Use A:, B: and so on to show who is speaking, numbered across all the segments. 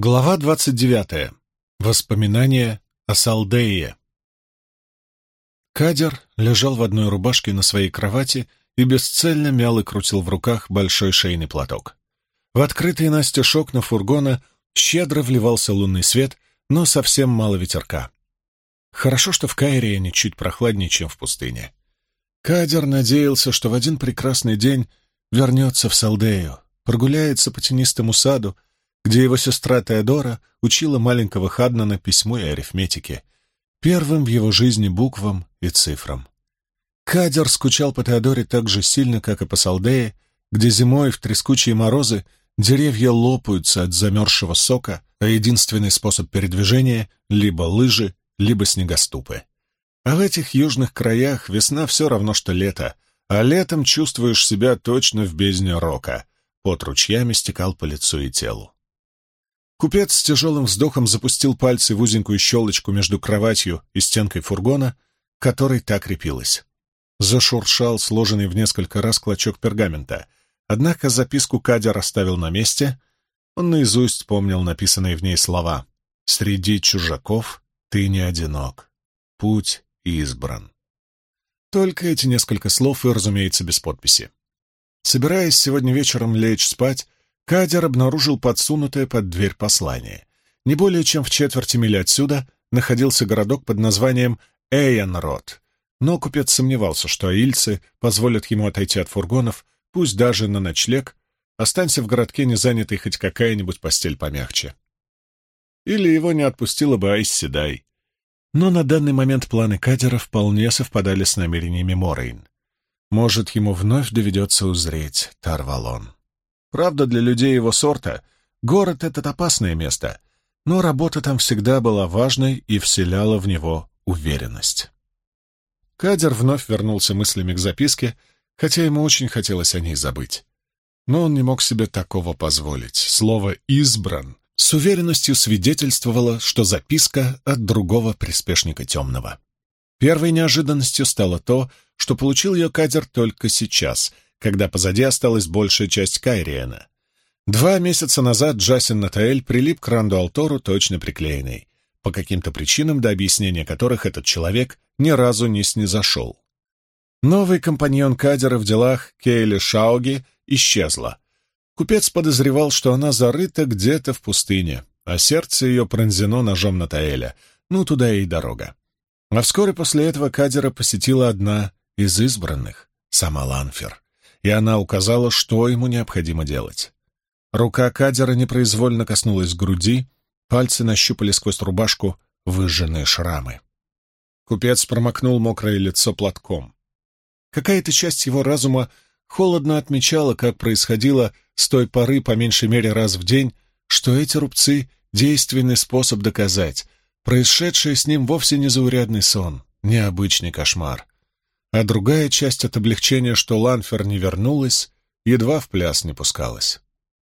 A: Глава 29. Воспоминания о Салдее. Кадер лежал в одной рубашке на своей кровати и бесцельно мял и крутил в руках большой шейный платок. В открытые настежь окна фургона щедро вливался лунный свет, но совсем мало ветерка. Хорошо, что в Кайриене чуть прохладнее, чем в пустыне. Кадер надеялся, что в один прекрасный день вернется в Салдею, прогуляется по тенистому саду, где его сестра Теодора учила маленького Хаднана письму и арифметике, первым в его жизни буквам и цифрам. Кадер скучал по Теодоре так же сильно, как и по Салдее, где зимой в трескучие морозы деревья лопаются от замерзшего сока, а единственный способ передвижения — либо лыжи, либо снегоступы. А в этих южных краях весна все равно, что лето, а летом чувствуешь себя точно в бездне рока. Пот ручьями стекал по лицу и телу. Купец с тяжелым вздохом запустил пальцы в узенькую щелочку между кроватью и стенкой фургона, к которой та крепилась. Зашуршал сложенный в несколько раз клочок пергамента, однако записку Кадер оставил на месте. Он наизусть помнил написанные в ней слова: «Среди чужаков ты не одинок. Путь избран». Только эти несколько слов и, разумеется, без подписи. Собираясь сегодня вечером лечь спать, Кадер обнаружил подсунутое под дверь послание. Не более чем в четверти мили отсюда находился городок под названием Эйенрод, но купец сомневался, что аильцы позволят ему отойти от фургонов, пусть даже на ночлег, останься в городке не занятой хоть какая-нибудь постель помягче. Или его не отпустила бы Айс Седай. Но на данный момент планы Кадера вполне совпадали с намерениями Морейн. Может, ему вновь доведется узреть Тарвалон. Правда, для людей его сорта город этот опасное место, но работа там всегда была важной и вселяла в него уверенность. Кадер вновь вернулся мыслями к записке, хотя ему очень хотелось о ней забыть. Но он не мог себе такого позволить. Слово «избран» с уверенностью свидетельствовало, что записка от другого приспешника Темного. Первой неожиданностью стало то, что получил ее Кадер только сейчас, когда позади осталась большая часть Кайриена. 2 месяца назад Джасин Натаэль прилип к Ранду-Алтору точно приклеенный, по каким-то причинам, до объяснения которых этот человек ни разу не снизошел. Новый компаньон Кадера в делах, Кейли Шауги, исчезла. Купец подозревал, что она зарыта где-то в пустыне, а сердце ее пронзено ножом Натаэля. Ну, туда и дорога. А вскоре после этого Кадера посетила одна из избранных, сама Ланфер, и она указала, что ему необходимо делать. Рука Кадера непроизвольно коснулась груди, пальцы нащупали сквозь рубашку выжженные шрамы. Купец промокнул мокрое лицо платком. Какая-то часть его разума холодно отмечала, как происходило с той поры по меньшей мере раз в день, что эти рубцы — действенный способ доказать, происшедшее с ним вовсе не заурядный сон, не обычный кошмар. А другая часть от облегчения, что Ланфер не вернулась, едва в пляс не пускалась.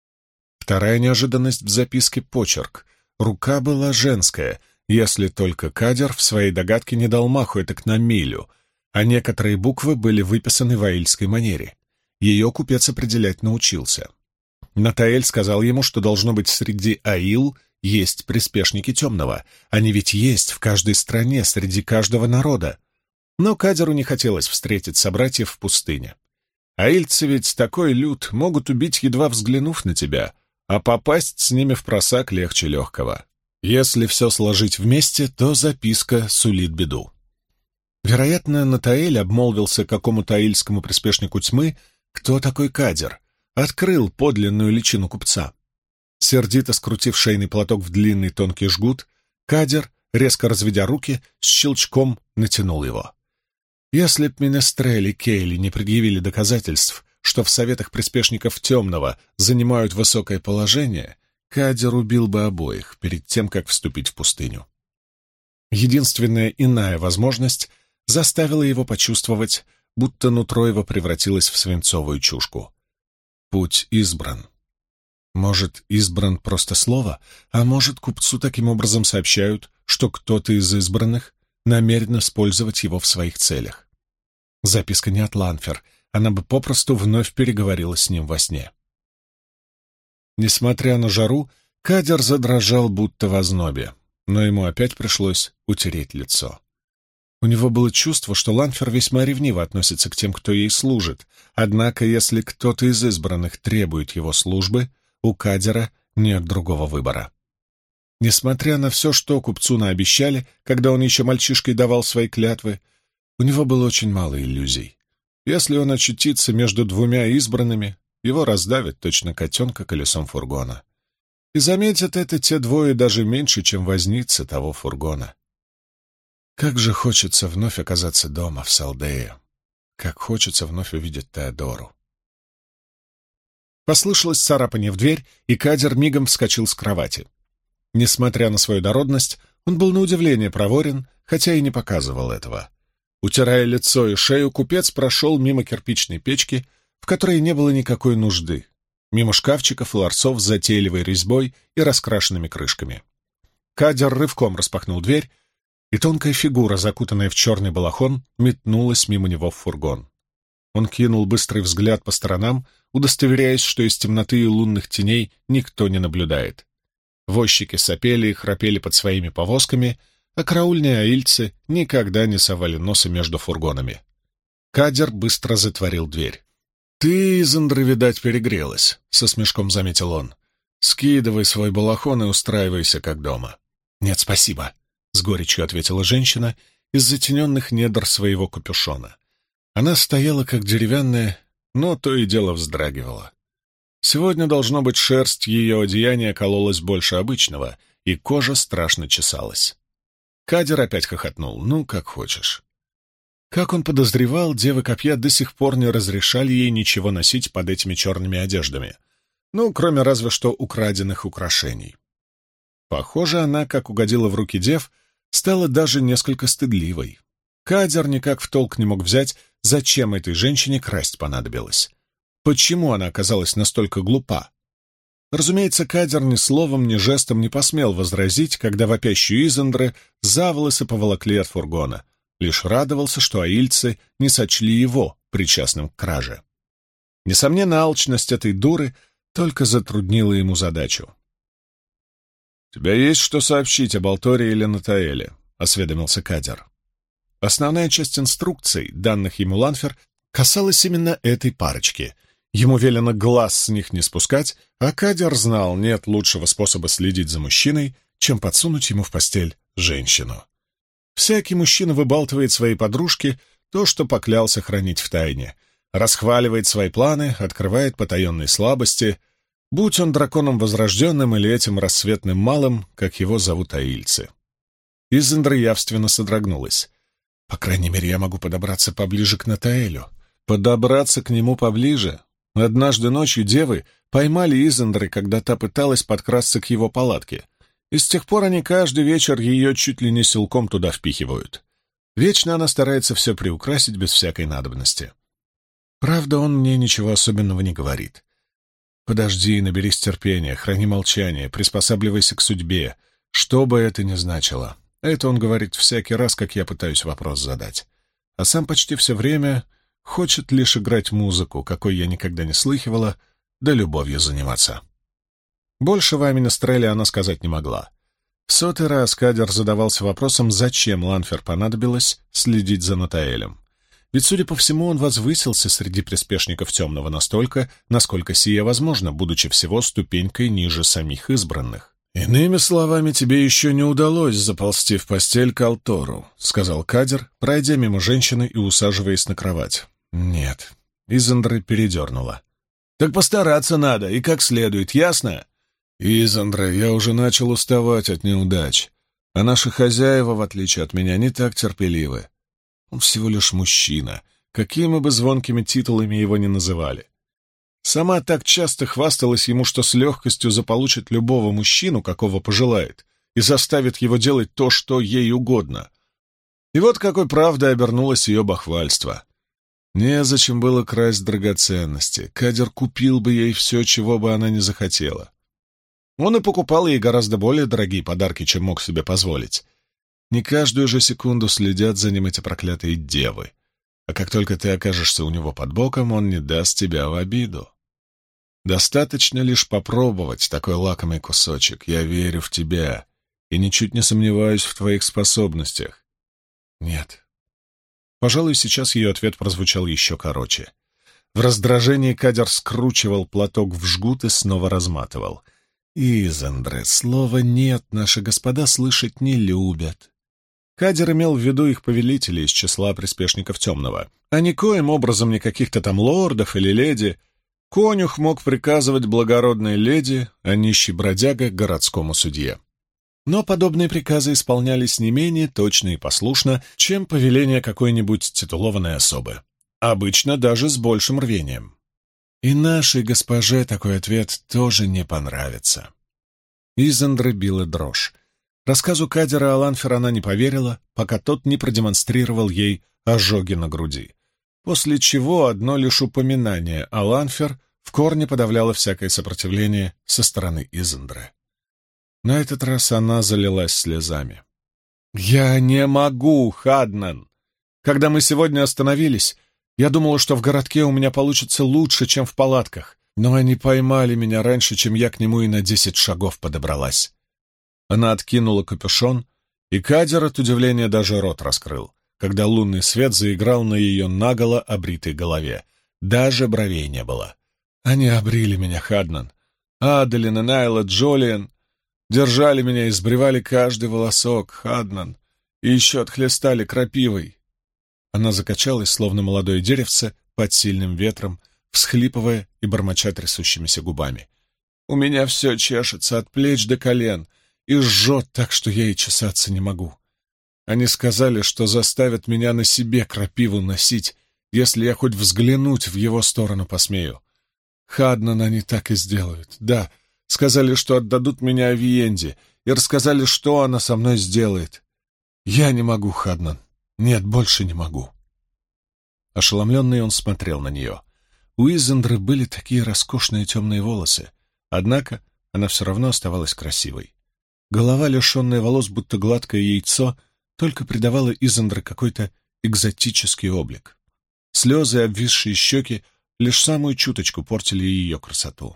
A: Вторая неожиданность в записке — почерк. Рука была женская, если только Кадер в своей догадке не дал маху этак на милю, а некоторые буквы были выписаны в аильской манере. Ее купец определять научился. Натаэль сказал ему, что должно быть среди аил есть приспешники Темного. Они ведь есть в каждой стране, среди каждого народа. Но Кадеру не хотелось встретить собратьев в пустыне. Аильцы ведь такой люд, могут убить, едва взглянув на тебя, а попасть с ними в просак легче легкого. Если все сложить вместе, то записка сулит беду. Вероятно, Натаэль обмолвился какому-то аильскому приспешнику тьмы, кто такой Кадер, открыл подлинную личину купца. Сердито скрутив шейный платок в длинный тонкий жгут, Кадер, резко разведя руки, с щелчком натянул его. Если б Менестрель и Кейли не предъявили доказательств, что в советах приспешников Темного занимают высокое положение, Кадер убил бы обоих перед тем, как вступить в пустыню. Единственная иная возможность заставила его почувствовать, будто нутро его превратилось в свинцовую чушку. Путь избран. Может, избран просто слово, а может, купцу таким образом сообщают, что кто-то из избранных намерен использовать его в своих целях. Записка не от Ланфер, она бы попросту вновь переговорила с ним во сне. Несмотря на жару, Кадер задрожал, будто в ознобе, но ему опять пришлось утереть лицо. У него было чувство, что Ланфер весьма ревниво относится к тем, кто ей служит, однако если кто-то из избранных требует его службы, у Кадера нет другого выбора. Несмотря на все, что купцу наобещали, когда он еще мальчишкой давал свои клятвы, у него было очень мало иллюзий. Если он очутится между двумя избранными, его раздавят точно котенка колесом фургона. И заметят это те двое даже меньше, чем возница того фургона. Как же хочется вновь оказаться дома, в Салдее. Как хочется вновь увидеть Теодору. Послышалось царапанье в дверь, и Кадер мигом вскочил с кровати. Несмотря на свою дородность, он был на удивление проворен, хотя и не показывал этого. Утирая лицо и шею, купец прошел мимо кирпичной печки, в которой не было никакой нужды, мимо шкафчиков и ларцов с затейливой резьбой и раскрашенными крышками. Кадер рывком распахнул дверь, и тонкая фигура, закутанная в черный балахон, метнулась мимо него в фургон. Он кинул быстрый взгляд по сторонам, удостоверяясь, что из темноты и лунных теней никто не наблюдает. Возчики сопели и храпели под своими повозками, а караульные аильцы никогда не совали носа между фургонами. Кадер быстро затворил дверь. «Ты, Изандра, видать, перегрелась», — со смешком заметил он. «Скидывай свой балахон и устраивайся, как дома». «Нет, спасибо», — с горечью ответила женщина из затененных недр своего капюшона. Она стояла, как деревянная, но то и дело вздрагивала. Сегодня, должно быть, шерсть ее одеяния кололась больше обычного, и кожа страшно чесалась. Кадер опять хохотнул. «Ну, как хочешь». Как он подозревал, девы копья до сих пор не разрешали ей ничего носить под этими черными одеждами. Ну, кроме разве что украденных украшений. Похоже, она, как угодила в руки дев, стала даже несколько стыдливой. Кадер никак в толк не мог взять, зачем этой женщине красть понадобилось. Почему она оказалась настолько глупа? Разумеется, Кадер ни словом, ни жестом не посмел возразить, когда вопящую Изандры за волосы поволокли от фургона. Лишь радовался, что аильцы не сочли его причастным к краже. Несомненно, алчность этой дуры только затруднила ему задачу. — «Тебя есть что сообщить об Алторе или Натаэле?» — осведомился Кадер. Основная часть инструкций, данных ему Ланфер, касалась именно этой парочки. Ему велено глаз с них не спускать, а Кадер знал, нет лучшего способа следить за мужчиной, чем подсунуть ему в постель женщину. Всякий мужчина выбалтывает своей подружке то, что поклялся хранить в тайне, расхваливает свои планы, открывает потаенные слабости, будь он драконом возрожденным или этим рассветным малым, как его зовут аильцы. Изандра явственно содрогнулась. «По крайней мере, я могу подобраться поближе к Натаэлю». Подобраться к нему поближе? Однажды ночью девы поймали Изандры, когда та пыталась подкрасться к его палатке, и с тех пор они каждый вечер ее чуть ли не силком туда впихивают. Вечно она старается все приукрасить без всякой надобности. Правда, он мне ничего особенного не говорит. Подожди, наберись терпения, храни молчание, приспосабливайся к судьбе, что бы это ни значило. Это он говорит всякий раз, как я пытаюсь вопрос задать. А сам почти все время хочет лишь играть музыку, какой я никогда не слыхивала, да любовью заниматься. Больше в Аминестреле она сказать не могла. В 100-й раз Кадер задавался вопросом, зачем Ланфер понадобилось следить за Натаэлем. Ведь, судя по всему, он возвысился среди приспешников Темного настолько, насколько сие возможно, будучи всего ступенькой ниже самих избранных. «Иными словами, тебе еще не удалось заползти в постель к Алтору», — сказал Кадер, пройдя мимо женщины и усаживаясь на кровать. «Нет». Изандра передернула. «Так постараться надо, и как следует, ясно?» «Изандра, я уже начал уставать от неудач, а наши хозяева, в отличие от меня, не так терпеливы. Он всего лишь мужчина, какими бы звонкими титулами его ни называли. Сама так часто хвасталась ему, что с легкостью заполучит любого мужчину, какого пожелает, и заставит его делать то, что ей угодно. И вот какой правдой обернулось ее бахвальство. Незачем было красть драгоценности. Кадер купил бы ей все, чего бы она не захотела. Он и покупал ей гораздо более дорогие подарки, чем мог себе позволить. Не каждую же секунду следят за ним эти проклятые девы. А как только ты окажешься у него под боком, он не даст тебя в обиду. Достаточно лишь попробовать такой лакомый кусочек. Я верю в тебя и ничуть не сомневаюсь в твоих способностях. Нет. Пожалуй, сейчас ее ответ прозвучал еще короче. В раздражении Кадер скручивал платок в жгут и снова разматывал. «Изандре, слова «нет» наши господа слышать не любят». Кадер имел в виду их повелителей из числа приспешников Темного, а никоим образом не каких-то там лордов или леди. Конюх мог приказывать благородной леди, а нищий бродяга — городскому судье. Но подобные приказы исполнялись не менее точно и послушно, чем повеление какой-нибудь титулованной особы. Обычно даже с большим рвением. И нашей госпоже такой ответ тоже не понравится. Изандре била дрожь. Рассказу Кадера о Ланфер она не поверила, пока тот не продемонстрировал ей ожоги на груди. После чего одно лишь упоминание о Ланфер в корне подавляло всякое сопротивление со стороны Изандре. На этот раз она залилась слезами. «Я не могу, Хаднан! Когда мы сегодня остановились, я думала, что в городке у меня получится лучше, чем в палатках, но они поймали меня раньше, чем я к нему и на 10 шагов подобралась». Она откинула капюшон, и Кадер от удивления даже рот раскрыл, когда лунный свет заиграл на ее наголо обритой голове. Даже бровей не было. Они обрили меня, Хаднан. Адалин и Найла Джолиен держали меня и сбривали каждый волосок, Хаднан, и еще отхлестали крапивой. Она закачалась, словно молодое деревце, под сильным ветром, всхлипывая и бормоча трясущимися губами. «У меня все чешется от плеч до колен и жжет так, что я и чесаться не могу. Они сказали, что заставят меня на себе крапиву носить, если я хоть взглянуть в его сторону посмею. Хаднан, они так и сделают. Да, сказали, что отдадут меня Авиенде, и рассказали, что она со мной сделает. Я не могу, Хаднан. Нет, больше не могу». Ошеломленный он смотрел на нее. У Изандры были такие роскошные темные волосы, однако она все равно оставалась красивой. Голова, лишенная волос, будто гладкое яйцо, только придавала Изандре какой-то экзотический облик. Слезы и обвисшие щеки лишь самую чуточку портили ее красоту.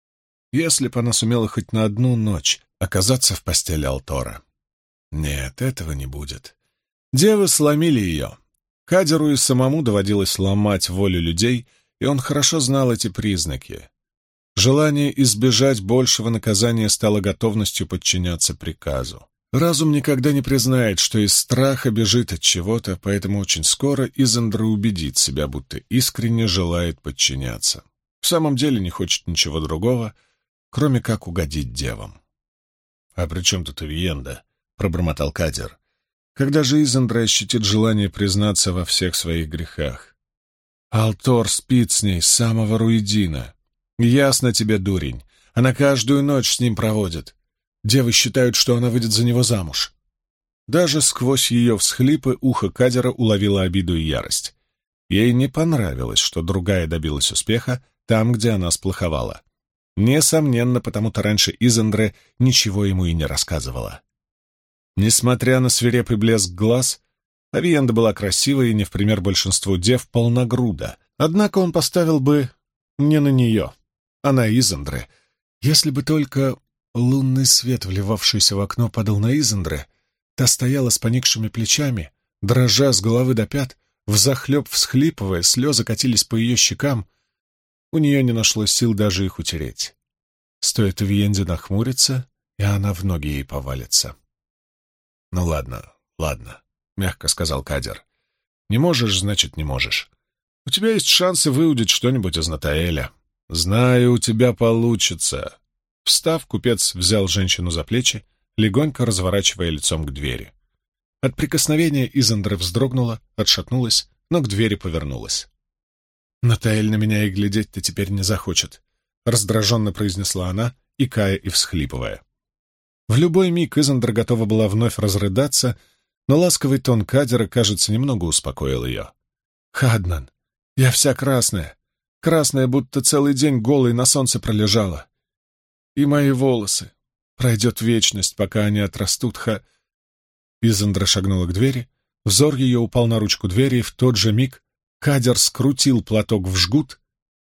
A: Если б она сумела хоть на одну ночь оказаться в постели Алтора. Нет, этого не будет. Девы сломили ее. Кадеру и самому доводилось ломать волю людей, и он хорошо знал эти признаки. Желание избежать большего наказания стало готовностью подчиняться приказу. Разум никогда не признает, что из страха бежит от чего-то, поэтому очень скоро Изандра убедит себя, будто искренне желает подчиняться. В самом деле не хочет ничего другого, кроме как угодить девам. «А при чем тут Авиенда?» — пробормотал Кадер. «Когда же Изандра ощутит желание признаться во всех своих грехах? Алтор спит с ней с самого Руидина. Ясно тебе, дурень, она каждую ночь с ним проводит. Девы считают, что она выйдет за него замуж». Даже сквозь ее всхлипы ухо Кадера уловило обиду и ярость. Ей не понравилось, что другая добилась успеха там, где она сплоховала. Несомненно, потому-то раньше Изандре ничего ему и не рассказывала. Несмотря на свирепый блеск глаз, Авиенда была красивой и не в пример большинству дев полногруда, однако он поставил бы не на нее, а на Изандре. Если бы только лунный свет, вливавшийся в окно, падал на Изандре, та стояла с поникшими плечами, дрожа с головы до пят, взахлеб всхлипывая, слезы катились по ее щекам, у нее не нашлось сил даже их утереть. Стоит Авиенде нахмуриться, и она в ноги ей повалится. «Ну ладно, ладно», — мягко сказал Кадер. «Не можешь, значит, не можешь. У тебя есть шансы выудить что-нибудь из Натаэля. Знаю, у тебя получится». Встав, купец взял женщину за плечи, легонько разворачивая лицом к двери. От прикосновения Изандра вздрогнула, отшатнулась, но к двери повернулась. «Натаэль на меня и глядеть-то теперь не захочет», — раздраженно произнесла она, икая и всхлипывая. В любой миг Изандра готова была вновь разрыдаться, но ласковый тон Кадера, кажется, немного успокоил ее. «Хаднан, я вся красная, красная, будто целый день голой на солнце пролежала. И мои волосы. Пройдет вечность, пока они отрастут, Изандра шагнула к двери, взор ее упал на ручку двери, и в тот же миг Кадер скрутил платок в жгут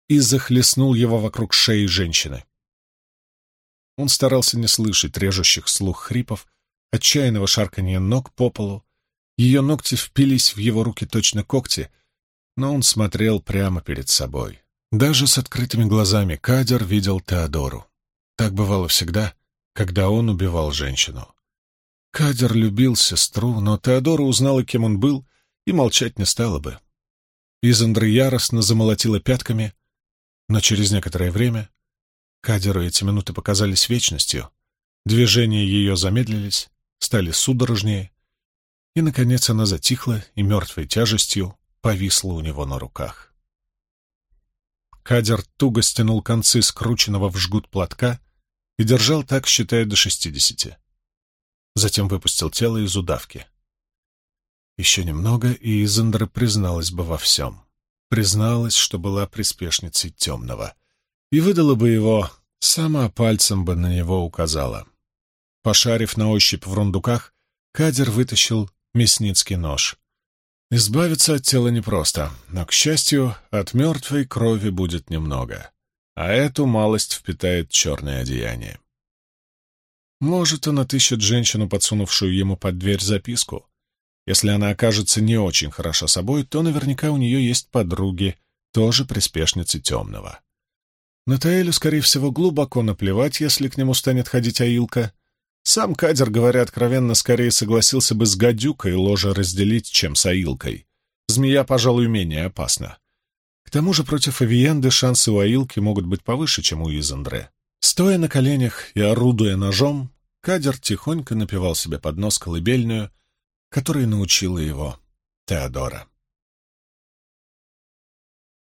A: и захлестнул его вокруг шеи женщины. Он старался не слышать режущих слух хрипов, отчаянного шарканья ног по полу. Ее ногти впились в его руки точно когти, но он смотрел прямо перед собой. Даже с открытыми глазами Кадер видел Теодору. Так бывало всегда, когда он убивал женщину. Кадер любил сестру, но Теодора узнала, кем он был, и молчать не стала бы. Изандра яростно замолотила пятками, но через некоторое время Кадеру эти минуты показались вечностью. Движения ее замедлились, стали судорожнее, и, наконец, она затихла и мертвой тяжестью повисла у него на руках. Кадер туго стянул концы скрученного в жгут платка и держал так, считая до 60. Затем выпустил тело из удавки. Еще немного, и Изандра призналась бы во всем. Призналась, что была приспешницей Темного, и выдала бы его, сама пальцем бы на него указала. Пошарив на ощупь в рундуках, Кадер вытащил мясницкий нож. Избавиться от тела непросто, но, к счастью, от мертвой крови будет немного, а эту малость впитает черное одеяние. Может, он отыщет женщину, подсунувшую ему под дверь записку. Если она окажется не очень хороша собой, то наверняка у нее есть подруги, тоже приспешницы Темного. Натаэлю, скорее всего, глубоко наплевать, если к нему станет ходить Аилка. Сам Кадер, говоря откровенно, скорее согласился бы с гадюкой ложе разделить, чем с Аилкой. Змея, пожалуй, менее опасна. К тому же против Авиенды шансы у Аилки могут быть повыше, чем у Изандры. Стоя на коленях и орудуя ножом, Кадер тихонько напевал себе под нос колыбельную, которой научила его Теодора.